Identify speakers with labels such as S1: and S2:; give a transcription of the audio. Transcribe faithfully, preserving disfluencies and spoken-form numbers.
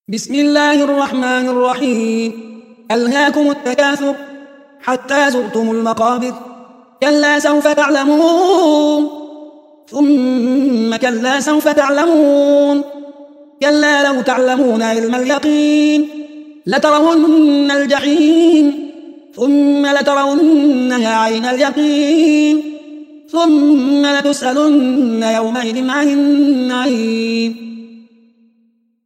S1: بسم الله الرحمن الرحيم. ألهاكم التكاثر حتى زرتم المقابر. كلا سوف تعلمون ثم كلا سوف تعلمون كلا لو تعلمون علم اليقين لترون الجحيم ثم لترونها عين اليقين ثم لتسألن يومئذ عن النعيم.